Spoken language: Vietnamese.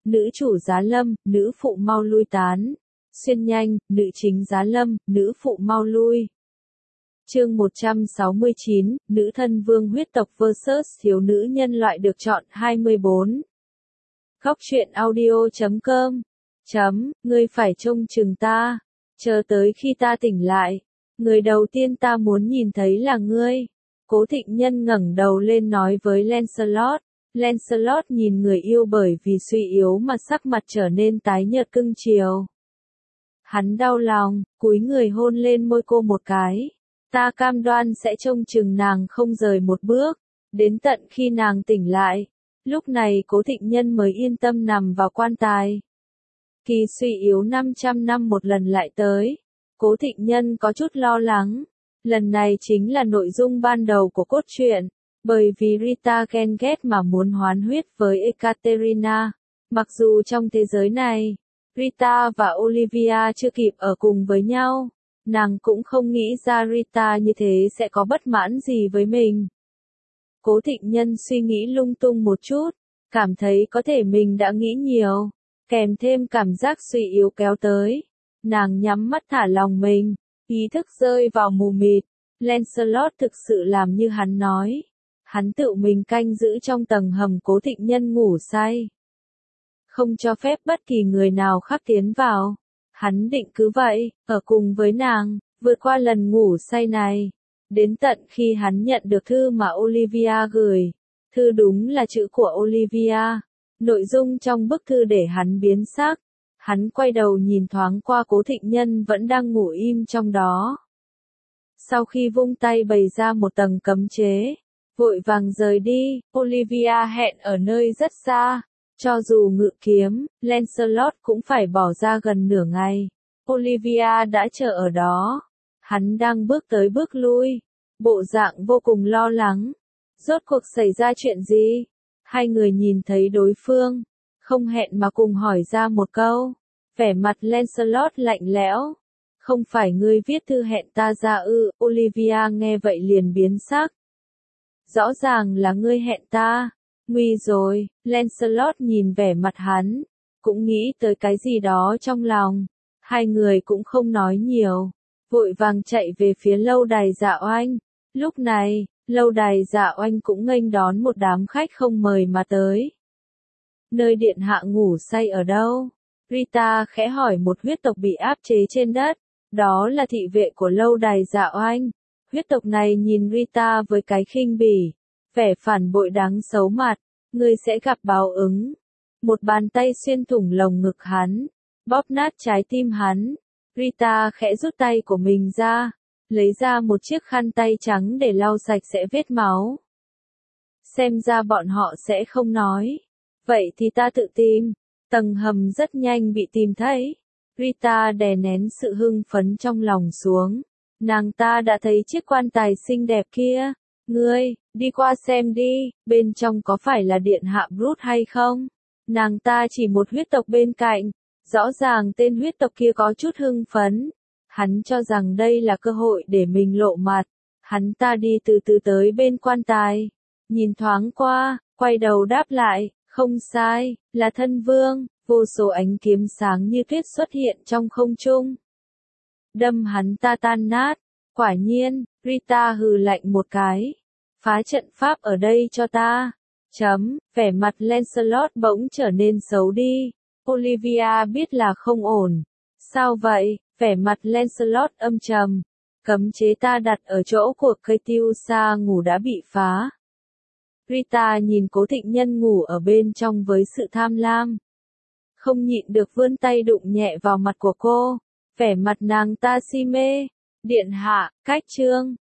nữ chủ giá lâm, nữ phụ mau lui tán. Xuyên nhanh, nữ chính giá lâm, nữ phụ mau lui. Chương 169, nữ thân vương huyết tộc vs thiếu nữ nhân loại được chọn 24. Góc truyện audio.com. Ngươi phải trông chừng ta. Chờ tới khi ta tỉnh lại. Người đầu tiên ta muốn nhìn thấy là ngươi. Cố Thịnh Nhân ngẩng đầu lên nói với Lancelot. Lancelot nhìn người yêu bởi vì suy yếu mà sắc mặt trở nên tái nhợt cưng chiều. Hắn đau lòng, cúi người hôn lên môi cô một cái. Ta cam đoan sẽ trông chừng nàng không rời một bước, đến tận khi nàng tỉnh lại. Lúc này Cố Thịnh Nhân mới yên tâm nằm vào quan tài. Kỳ suy yếu 500 năm một lần lại tới. Cố Thịnh Nhân có chút lo lắng. Lần này chính là nội dung ban đầu của cốt truyện. Bởi vì Rita ghen ghét mà muốn hoán huyết với Ekaterina. Mặc dù trong thế giới này, Rita và Olivia chưa kịp ở cùng với nhau, nàng cũng không nghĩ ra Rita như thế sẽ có bất mãn gì với mình. Cố Thịnh Nhân suy nghĩ lung tung một chút, cảm thấy có thể mình đã nghĩ nhiều, kèm thêm cảm giác suy yếu kéo tới. Nàng nhắm mắt thả lòng mình, ý thức rơi vào mù mịt. Lancelot thực sự làm như hắn nói. Hắn tự mình canh giữ trong tầng hầm Cố Thịnh Nhân ngủ say. Không cho phép bất kỳ người nào khác tiến vào. Hắn định cứ vậy, ở cùng với nàng, vượt qua lần ngủ say này. Đến tận khi hắn nhận được thư mà Olivia gửi. Thư đúng là chữ của Olivia. Nội dung trong bức thư để hắn biến sắc. Hắn quay đầu nhìn thoáng qua Cố Thịnh Nhân vẫn đang ngủ im trong đó. Sau khi vung tay bày ra một tầng cấm chế, vội vàng rời đi, Olivia hẹn ở nơi rất xa. Cho dù ngự kiếm, Lancelot cũng phải bỏ ra gần nửa ngày. Olivia đã chờ ở đó. Hắn đang bước tới bước lui, bộ dạng vô cùng lo lắng. Rốt cuộc xảy ra chuyện gì? Hai người nhìn thấy đối phương, không hẹn mà cùng hỏi ra một câu. Vẻ mặt Lancelot lạnh lẽo. Không phải ngươi viết thư hẹn ta ra ư? Olivia nghe vậy liền biến sắc. Rõ ràng là ngươi hẹn ta. Nguy rồi, Lancelot nhìn vẻ mặt hắn, cũng nghĩ tới cái gì đó trong lòng. Hai người cũng không nói nhiều, vội vàng chạy về phía lâu đài Dạ Oanh. Lúc này, lâu đài Dạ Oanh cũng nghênh đón một đám khách không mời mà tới. Nơi điện hạ ngủ say ở đâu? Rita khẽ hỏi một huyết tộc bị áp chế trên đất. Đó là thị vệ của lâu đài Dạ Oanh. Huyết tộc này nhìn Rita với cái khinh bỉ, vẻ phản bội đáng xấu mặt. Ngươi sẽ gặp báo ứng. Một bàn tay xuyên thủng lồng ngực hắn, bóp nát trái tim hắn. Rita khẽ rút tay của mình ra, lấy ra một chiếc khăn tay trắng để lau sạch sẽ vết máu. Xem ra bọn họ sẽ không nói. Vậy thì ta tự tìm. Tầng hầm rất nhanh bị tìm thấy. Rita đè nén sự hưng phấn trong lòng xuống. Nàng ta đã thấy chiếc quan tài xinh đẹp kia. Ngươi, đi qua xem đi, bên trong có phải là điện hạ Bruce hay không? Nàng ta chỉ một huyết tộc bên cạnh. Rõ ràng tên huyết tộc kia có chút hưng phấn. Hắn cho rằng đây là cơ hội để mình lộ mặt. Hắn ta đi từ từ tới bên quan tài. Nhìn thoáng qua, quay đầu đáp lại, không sai, là thân vương. Vô số ánh kiếm sáng như tuyết xuất hiện trong không trung. Đâm hắn ta tan nát. Quả nhiên, Rita hừ lạnh một cái. Phá trận pháp ở đây cho ta. Vẻ mặt Lancelot bỗng trở nên xấu đi. Olivia biết là không ổn. Sao vậy? Vẻ mặt Lancelot âm trầm. Cấm chế ta đặt ở chỗ của Catiusa ngủ đã bị phá. Rita nhìn Cố Thịnh Nhân ngủ ở bên trong với sự tham lam. Không nhịn được vươn tay đụng nhẹ vào mặt của cô. Vẻ mặt nàng ta si mê. Điện hạ, cách chương.